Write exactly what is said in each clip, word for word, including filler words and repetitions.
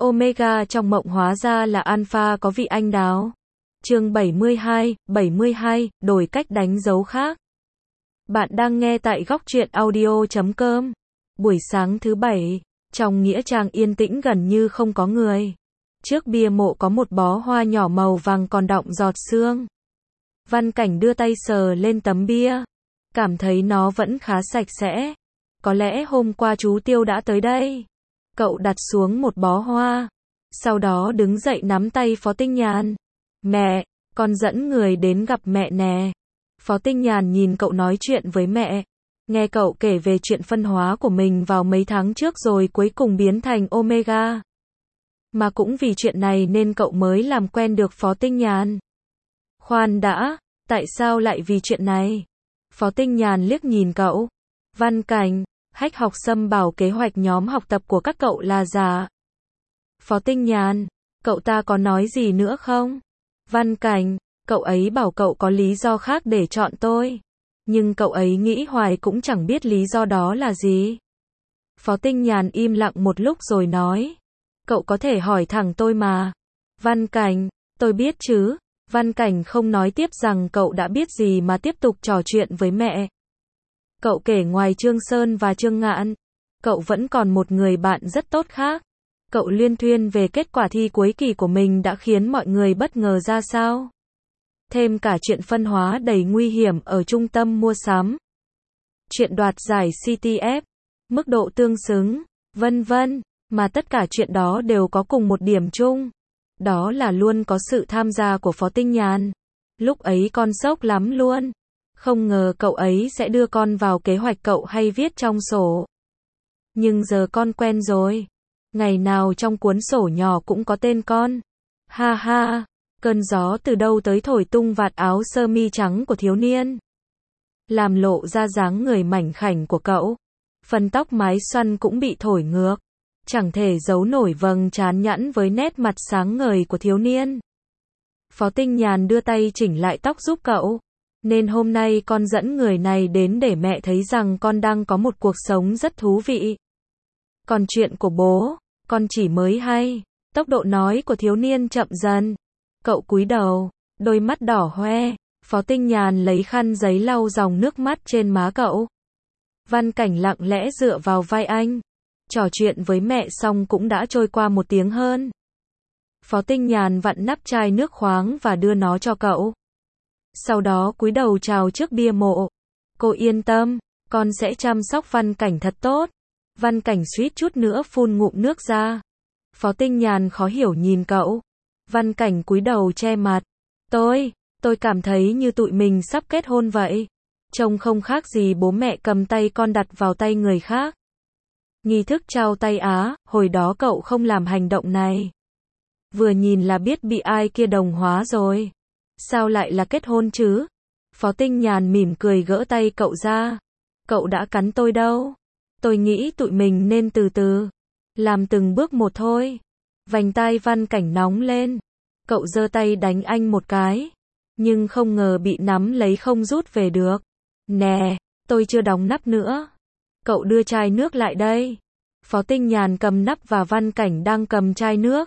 Omega trong mộng hóa ra là Alpha có vị anh đào. Chương bảy mươi hai, bảy mươi hai, đổi cách đánh dấu khác. Bạn đang nghe tại góc truyện audio chấm com. Buổi sáng thứ bảy, trong nghĩa trang yên tĩnh gần như không có người. Trước bia mộ có một bó hoa nhỏ màu vàng còn đọng giọt sương. Văn Cảnh đưa tay sờ lên tấm bia, cảm thấy nó vẫn khá sạch sẽ. Có lẽ hôm qua chú Tiêu đã tới đây. Cậu đặt xuống một bó hoa, sau đó đứng dậy nắm tay Phó Tinh Nhàn. Mẹ, con dẫn người đến gặp mẹ nè. Phó Tinh Nhàn nhìn cậu nói chuyện với mẹ. Nghe cậu kể về chuyện phân hóa của mình vào mấy tháng trước rồi cuối cùng biến thành Omega. Mà cũng vì chuyện này nên cậu mới làm quen được Phó Tinh Nhàn. Khoan đã, tại sao lại vì chuyện này? Phó Tinh Nhàn liếc nhìn cậu. Văn Cảnh, Hách Học Sâm bảo kế hoạch nhóm học tập của các cậu là giả. Phó Tinh Nhàn, cậu ta có nói gì nữa không? Văn Cảnh, cậu ấy bảo cậu có lý do khác để chọn tôi. Nhưng cậu ấy nghĩ hoài cũng chẳng biết lý do đó là gì. Phó Tinh Nhàn im lặng một lúc rồi nói. Cậu có thể hỏi thẳng tôi mà. Văn Cảnh, tôi biết chứ. Văn Cảnh không nói tiếp rằng cậu đã biết gì mà tiếp tục trò chuyện với mẹ. Cậu kể ngoài Trương Sơn và Trương Ngạn, cậu vẫn còn một người bạn rất tốt khác. Cậu luyên thuyên về kết quả thi cuối kỳ của mình đã khiến mọi người bất ngờ ra sao. Thêm cả chuyện phân hóa đầy nguy hiểm ở trung tâm mua sắm. Chuyện đoạt giải xê tê ép, mức độ tương xứng, vân vân, mà tất cả chuyện đó đều có cùng một điểm chung. Đó là luôn có sự tham gia của Phó Tinh Nhàn. Lúc ấy con sốc lắm luôn. Không ngờ cậu ấy sẽ đưa con vào kế hoạch cậu hay viết trong sổ. Nhưng giờ con quen rồi. Ngày nào trong cuốn sổ nhỏ cũng có tên con. Ha ha, cơn gió từ đâu tới thổi tung vạt áo sơ mi trắng của thiếu niên. Làm lộ ra dáng người mảnh khảnh của cậu. Phần tóc mái xoăn cũng bị thổi ngược. Chẳng thể giấu nổi vầng trán nhẵn với nét mặt sáng ngời của thiếu niên. Phó Tinh Nhàn đưa tay chỉnh lại tóc giúp cậu. Nên hôm nay con dẫn người này đến để mẹ thấy rằng con đang có một cuộc sống rất thú vị. Còn chuyện của bố, con chỉ mới hay. Tốc độ nói của thiếu niên chậm dần. Cậu cúi đầu, đôi mắt đỏ hoe. Phó Tinh Nhàn lấy khăn giấy lau dòng nước mắt trên má cậu. Văn Cảnh lặng lẽ dựa vào vai anh. Trò chuyện với mẹ xong cũng đã trôi qua một tiếng hơn. Phó Tinh Nhàn vặn nắp chai nước khoáng và đưa nó cho cậu. Sau đó cúi đầu chào trước bia mộ. Cô yên tâm, con sẽ chăm sóc Văn Cảnh thật tốt. Văn Cảnh suýt chút nữa phun ngụm nước ra. Phó Tinh Nhàn khó hiểu nhìn cậu. Văn Cảnh cúi đầu che mặt. Tôi, tôi cảm thấy như tụi mình sắp kết hôn vậy. Trông không khác gì bố mẹ cầm tay con đặt vào tay người khác. Nghi thức trao tay á, hồi đó cậu không làm hành động này. Vừa nhìn là biết bị ai kia đồng hóa rồi. Sao lại là kết hôn chứ? Phó Tinh Nhàn mỉm cười gỡ tay cậu ra. Cậu đã cắn tôi đâu. Tôi nghĩ tụi mình nên từ từ. Làm từng bước một thôi. Vành tai Văn Cảnh nóng lên. Cậu giơ tay đánh anh một cái. Nhưng không ngờ bị nắm lấy không rút về được. Nè, tôi chưa đóng nắp nữa. Cậu đưa chai nước lại đây. Phó Tinh Nhàn cầm nắp và Văn Cảnh đang cầm chai nước.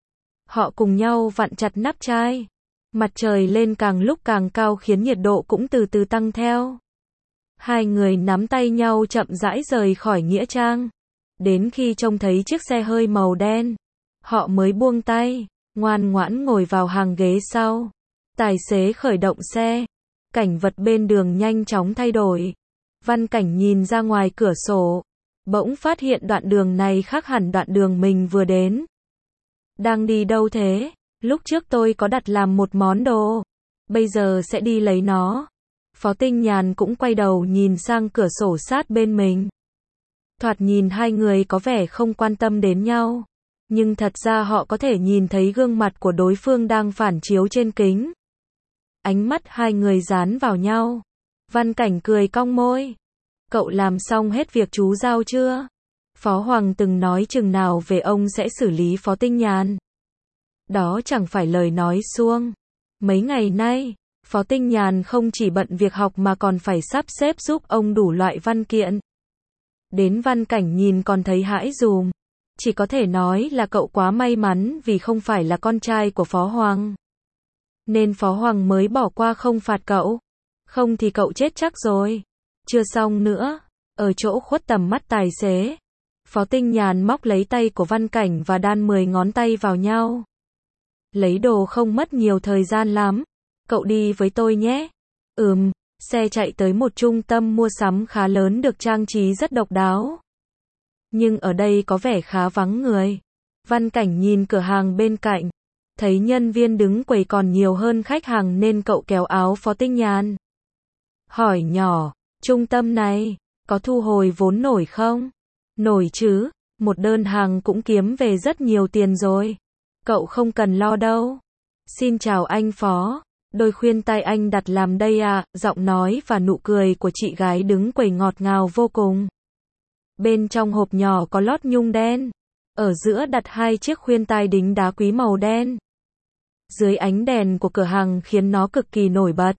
Họ cùng nhau vặn chặt nắp chai. Mặt trời lên càng lúc càng cao khiến nhiệt độ cũng từ từ tăng theo. Hai người nắm tay nhau chậm rãi rời khỏi nghĩa trang. Đến khi trông thấy chiếc xe hơi màu đen, họ mới buông tay, ngoan ngoãn ngồi vào hàng ghế sau. Tài xế khởi động xe. Cảnh vật bên đường nhanh chóng thay đổi. Văn Cảnh nhìn ra ngoài cửa sổ. Bỗng phát hiện đoạn đường này khác hẳn đoạn đường mình vừa đến. Đang đi đâu thế? Lúc trước tôi có đặt làm một món đồ. Bây giờ sẽ đi lấy nó. Phó Tinh Nhàn cũng quay đầu nhìn sang cửa sổ sát bên mình. Thoạt nhìn hai người có vẻ không quan tâm đến nhau. Nhưng thật ra họ có thể nhìn thấy gương mặt của đối phương đang phản chiếu trên kính. Ánh mắt hai người dán vào nhau. Văn Cảnh cười cong môi. Cậu làm xong hết việc chú giao chưa? Phó Hoàng từng nói chừng nào về ông sẽ xử lý Phó Tinh Nhàn. Đó chẳng phải lời nói suông. Mấy ngày nay, Phó Tinh Nhàn không chỉ bận việc học mà còn phải sắp xếp giúp ông đủ loại văn kiện. Đến Văn Cảnh nhìn còn thấy hãi dùm. Chỉ có thể nói là cậu quá may mắn vì không phải là con trai của Phó Hoàng. Nên Phó Hoàng mới bỏ qua không phạt cậu. Không thì cậu chết chắc rồi. Chưa xong nữa. Ở chỗ khuất tầm mắt tài xế, Phó Tinh Nhàn móc lấy tay của Văn Cảnh và đan mười ngón tay vào nhau. Lấy đồ không mất nhiều thời gian lắm. Cậu đi với tôi nhé. Ừm, xe chạy tới một trung tâm mua sắm khá lớn được trang trí rất độc đáo. Nhưng ở đây có vẻ khá vắng người. Văn Cảnh nhìn cửa hàng bên cạnh. Thấy nhân viên đứng quầy còn nhiều hơn khách hàng nên cậu kéo áo Phó Tinh Nhàn. Hỏi nhỏ, trung tâm này, có thu hồi vốn nổi không? Nổi chứ, một đơn hàng cũng kiếm về rất nhiều tiền rồi. Cậu không cần lo đâu. Xin chào anh Phó. Đôi khuyên tai anh đặt làm đây à, giọng nói và nụ cười của chị gái đứng quầy ngọt ngào vô cùng. Bên trong hộp nhỏ có lót nhung đen. Ở giữa đặt hai chiếc khuyên tai đính đá quý màu đen. Dưới ánh đèn của cửa hàng khiến nó cực kỳ nổi bật.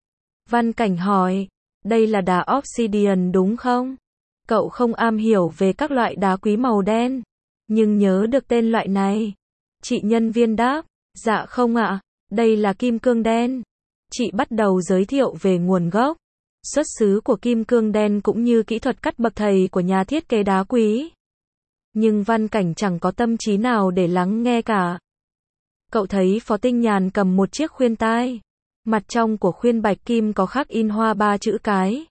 Văn Cảnh hỏi, đây là đá obsidian đúng không? Cậu không am hiểu về các loại đá quý màu đen, nhưng nhớ được tên loại này. Chị nhân viên đáp, dạ không ạ, đây là kim cương đen. Chị bắt đầu giới thiệu về nguồn gốc, xuất xứ của kim cương đen cũng như kỹ thuật cắt bậc thầy của nhà thiết kế đá quý. Nhưng Văn Cảnh chẳng có tâm trí nào để lắng nghe cả. Cậu thấy Phó Tinh Nhàn cầm một chiếc khuyên tai. Mặt trong của khuyên bạch kim có khắc in hoa ba chữ cái.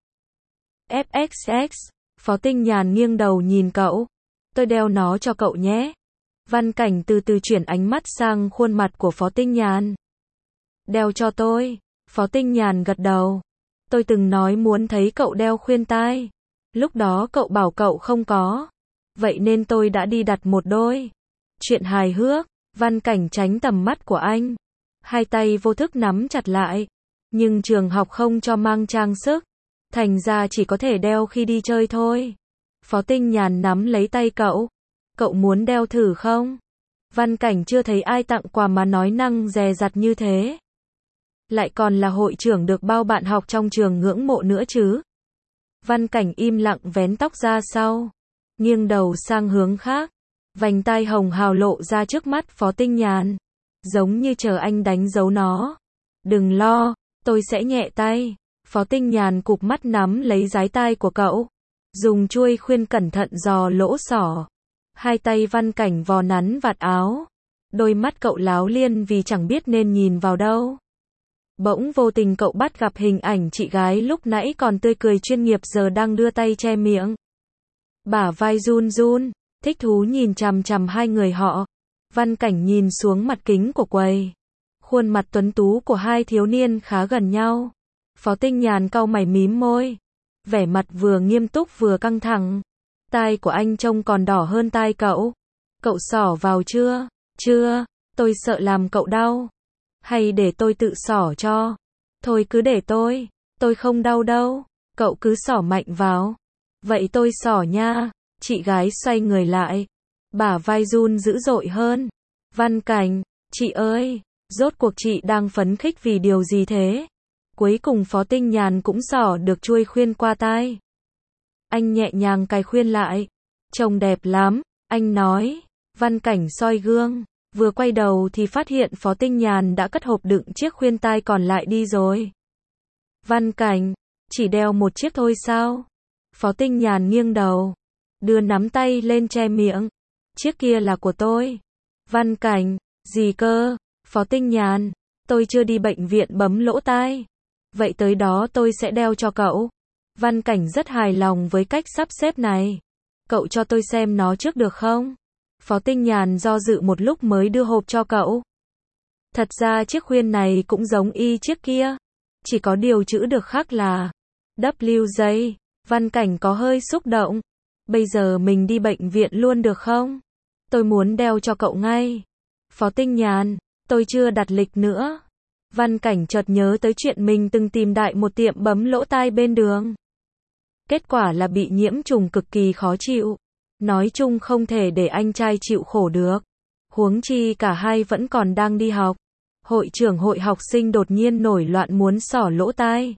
ép ích ích. Phó Tinh Nhàn nghiêng đầu nhìn cậu. Tôi đeo nó cho cậu nhé. Văn Cảnh từ từ chuyển ánh mắt sang khuôn mặt của Phó Tinh Nhàn. Đeo cho tôi. Phó Tinh Nhàn gật đầu. Tôi từng nói muốn thấy cậu đeo khuyên tai. Lúc đó cậu bảo cậu không có. Vậy nên tôi đã đi đặt một đôi. Chuyện hài hước. Văn Cảnh tránh tầm mắt của anh. Hai tay vô thức nắm chặt lại. Nhưng trường học không cho mang trang sức. Thành ra chỉ có thể đeo khi đi chơi thôi. Phó Tinh Nhàn nắm lấy tay cậu. Cậu muốn đeo thử không? Văn Cảnh chưa thấy ai tặng quà mà nói năng dè dặt như thế. Lại còn là hội trưởng được bao bạn học trong trường ngưỡng mộ nữa chứ. Văn Cảnh im lặng vén tóc ra sau. Nghiêng đầu sang hướng khác. Vành tai hồng hào lộ ra trước mắt Phó Tinh Nhàn. Giống như chờ anh đánh dấu nó. Đừng lo, tôi sẽ nhẹ tay. Phó Tinh Nhàn cụp mắt nắm lấy dái tai của cậu. Dùng chuôi khuyên cẩn thận dò lỗ xỏ. Hai tay Văn Cảnh vò nắn vạt áo. Đôi mắt cậu láo liên vì chẳng biết nên nhìn vào đâu. Bỗng vô tình cậu bắt gặp hình ảnh chị gái lúc nãy còn tươi cười chuyên nghiệp giờ đang đưa tay che miệng. Bả vai run run, thích thú nhìn chằm chằm hai người họ. Văn Cảnh nhìn xuống mặt kính của quầy. Khuôn mặt tuấn tú của hai thiếu niên khá gần nhau. Phó Tinh Nhàn cau mày mím môi. Vẻ mặt vừa nghiêm túc vừa căng thẳng. Tai của anh trông còn đỏ hơn tai cậu. Cậu xỏ vào chưa? Chưa, tôi sợ làm cậu đau. Hay để tôi tự xỏ cho? Thôi cứ để tôi, tôi không đau đâu. Cậu cứ xỏ mạnh vào. Vậy tôi xỏ nha. Chị gái xoay người lại. Bả vai run dữ dội hơn. Văn Cảnh, chị ơi, rốt cuộc chị đang phấn khích vì điều gì thế? Cuối cùng Phó Tinh Nhàn cũng xỏ được chuôi khuyên qua tai. Anh nhẹ nhàng cài khuyên lại. Trông đẹp lắm, anh nói. Văn Cảnh soi gương. Vừa quay đầu thì phát hiện Phó Tinh Nhàn đã cất hộp đựng chiếc khuyên tai còn lại đi rồi. Văn Cảnh, chỉ đeo một chiếc thôi sao? Phó Tinh Nhàn nghiêng đầu. Đưa nắm tay lên che miệng. Chiếc kia là của tôi. Văn Cảnh, gì cơ? Phó Tinh Nhàn, tôi chưa đi bệnh viện bấm lỗ tai. Vậy tới đó tôi sẽ đeo cho cậu. Văn Cảnh rất hài lòng với cách sắp xếp này. Cậu cho tôi xem nó trước được không? Phó Tinh Nhàn do dự một lúc mới đưa hộp cho cậu. Thật ra chiếc khuyên này cũng giống y chiếc kia. Chỉ có điều chữ được khác là W J. Văn Cảnh có hơi xúc động. Bây giờ mình đi bệnh viện luôn được không? Tôi muốn đeo cho cậu ngay. Phó Tinh Nhàn, tôi chưa đặt lịch nữa. Văn Cảnh chợt nhớ tới chuyện mình từng tìm đại một tiệm bấm lỗ tai bên đường. Kết quả là bị nhiễm trùng cực kỳ khó chịu. Nói chung không thể để anh trai chịu khổ được. Huống chi cả hai vẫn còn đang đi học. Hội trưởng hội học sinh đột nhiên nổi loạn muốn xỏ lỗ tai.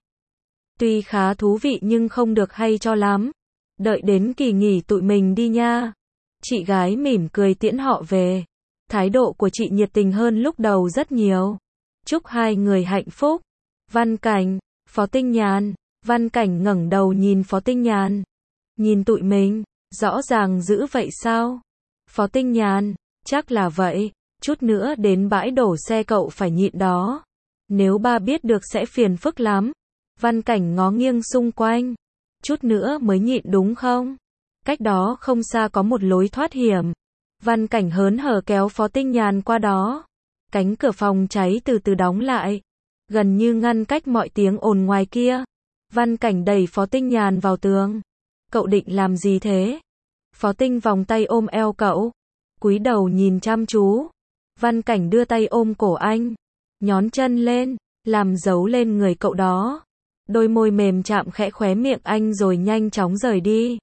Tuy khá thú vị nhưng không được hay cho lắm. Đợi đến kỳ nghỉ tụi mình đi nha. Chị gái mỉm cười tiễn họ về. Thái độ của chị nhiệt tình hơn lúc đầu rất nhiều. Chúc hai người hạnh phúc. Văn Cảnh, Phó Tinh Nhàn. Văn Cảnh ngẩng đầu nhìn Phó Tinh Nhàn. Nhìn tụi mình, rõ ràng dữ vậy sao? Phó Tinh Nhàn, chắc là vậy, chút nữa đến bãi đổ xe cậu phải nhịn đó. Nếu ba biết được sẽ phiền phức lắm. Văn Cảnh ngó nghiêng xung quanh. Chút nữa mới nhịn đúng không? Cách đó không xa có một lối thoát hiểm. Văn Cảnh hớn hở kéo Phó Tinh Nhàn qua đó. Cánh cửa phòng cháy từ từ đóng lại, gần như ngăn cách mọi tiếng ồn ngoài kia. Văn Cảnh đẩy Phó Tinh Nhàn vào tường. Cậu định làm gì thế? Phó Tinh vòng tay ôm eo cậu, cúi đầu nhìn chăm chú. Văn Cảnh đưa tay ôm cổ anh, nhón chân lên, làm dấu lên người cậu đó. Đôi môi mềm chạm khẽ khóe miệng anh rồi nhanh chóng rời đi.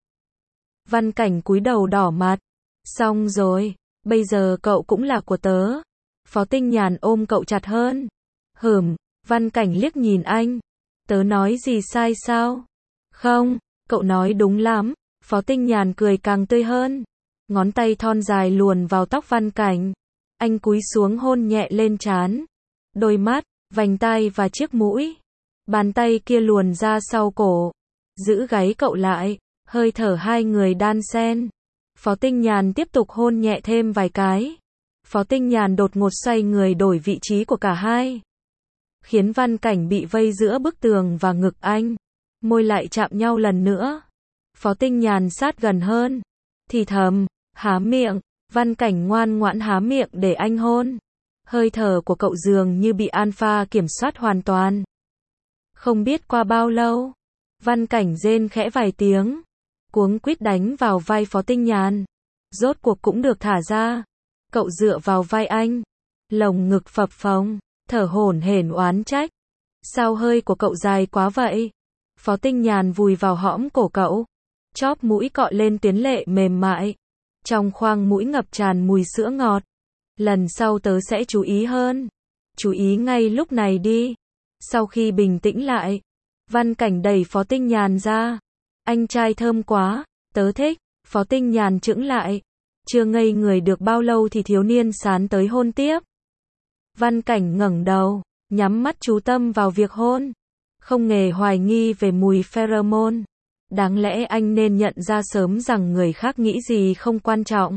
Văn Cảnh cúi đầu đỏ mặt. Xong rồi, bây giờ cậu cũng là của tớ. Phó Tinh Nhàn ôm cậu chặt hơn. Hửm, Văn Cảnh liếc nhìn anh. Tớ nói gì sai sao? Không, cậu nói đúng lắm. Phó Tinh Nhàn cười càng tươi hơn. Ngón tay thon dài luồn vào tóc Văn Cảnh. Anh cúi xuống hôn nhẹ lên trán, đôi mắt, vành tai và chiếc mũi. Bàn tay kia luồn ra sau cổ, giữ gáy cậu lại, hơi thở hai người đan xen. Phó Tinh Nhàn tiếp tục hôn nhẹ thêm vài cái. Phó Tinh Nhàn đột ngột xoay người đổi vị trí của cả hai, khiến Văn Cảnh bị vây giữa bức tường và ngực anh. Môi lại chạm nhau lần nữa. Phó Tinh Nhàn sát gần hơn, thì thầm, há miệng. Văn Cảnh ngoan ngoãn há miệng để anh hôn. Hơi thở của cậu dường như bị Alpha kiểm soát hoàn toàn. Không biết qua bao lâu, Văn Cảnh rên khẽ vài tiếng, cuống quýt đánh vào vai Phó Tinh Nhàn. Rốt cuộc cũng được thả ra. Cậu dựa vào vai anh, lồng ngực phập phồng, thở hổn hển oán trách. Sao hơi của cậu dài quá vậy? Phó Tinh Nhàn vùi vào hõm cổ cậu, chóp mũi cọ lên tuyến lệ mềm mại. Trong khoang mũi ngập tràn mùi sữa ngọt. Lần sau tớ sẽ chú ý hơn. Chú ý ngay lúc này đi. Sau khi bình tĩnh lại, Văn Cảnh đẩy Phó Tinh Nhàn ra. Anh trai thơm quá, tớ thích. Phó Tinh Nhàn chững lại. Chưa ngây người được bao lâu thì thiếu niên sán tới hôn tiếp. Văn Cảnh ngẩng đầu, nhắm mắt chú tâm vào việc hôn. Không hề hoài nghi về mùi pheromone. Đáng lẽ anh nên nhận ra sớm rằng người khác nghĩ gì không quan trọng.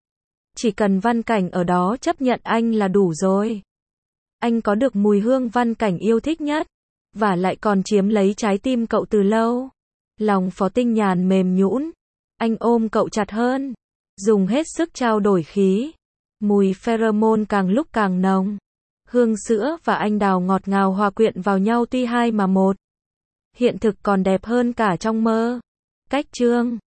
Chỉ cần Văn Cảnh ở đó chấp nhận anh là đủ rồi. Anh có được mùi hương Văn Cảnh yêu thích nhất, và lại còn chiếm lấy trái tim cậu từ lâu. Lòng Phó Tinh Nhàn mềm nhũn. Anh ôm cậu chặt hơn, dùng hết sức trao đổi khí. Mùi pheromone càng lúc càng nồng. Hương sữa và anh đào ngọt ngào hòa quyện vào nhau tuy hai mà một. Hiện thực còn đẹp hơn cả trong mơ. Cách chương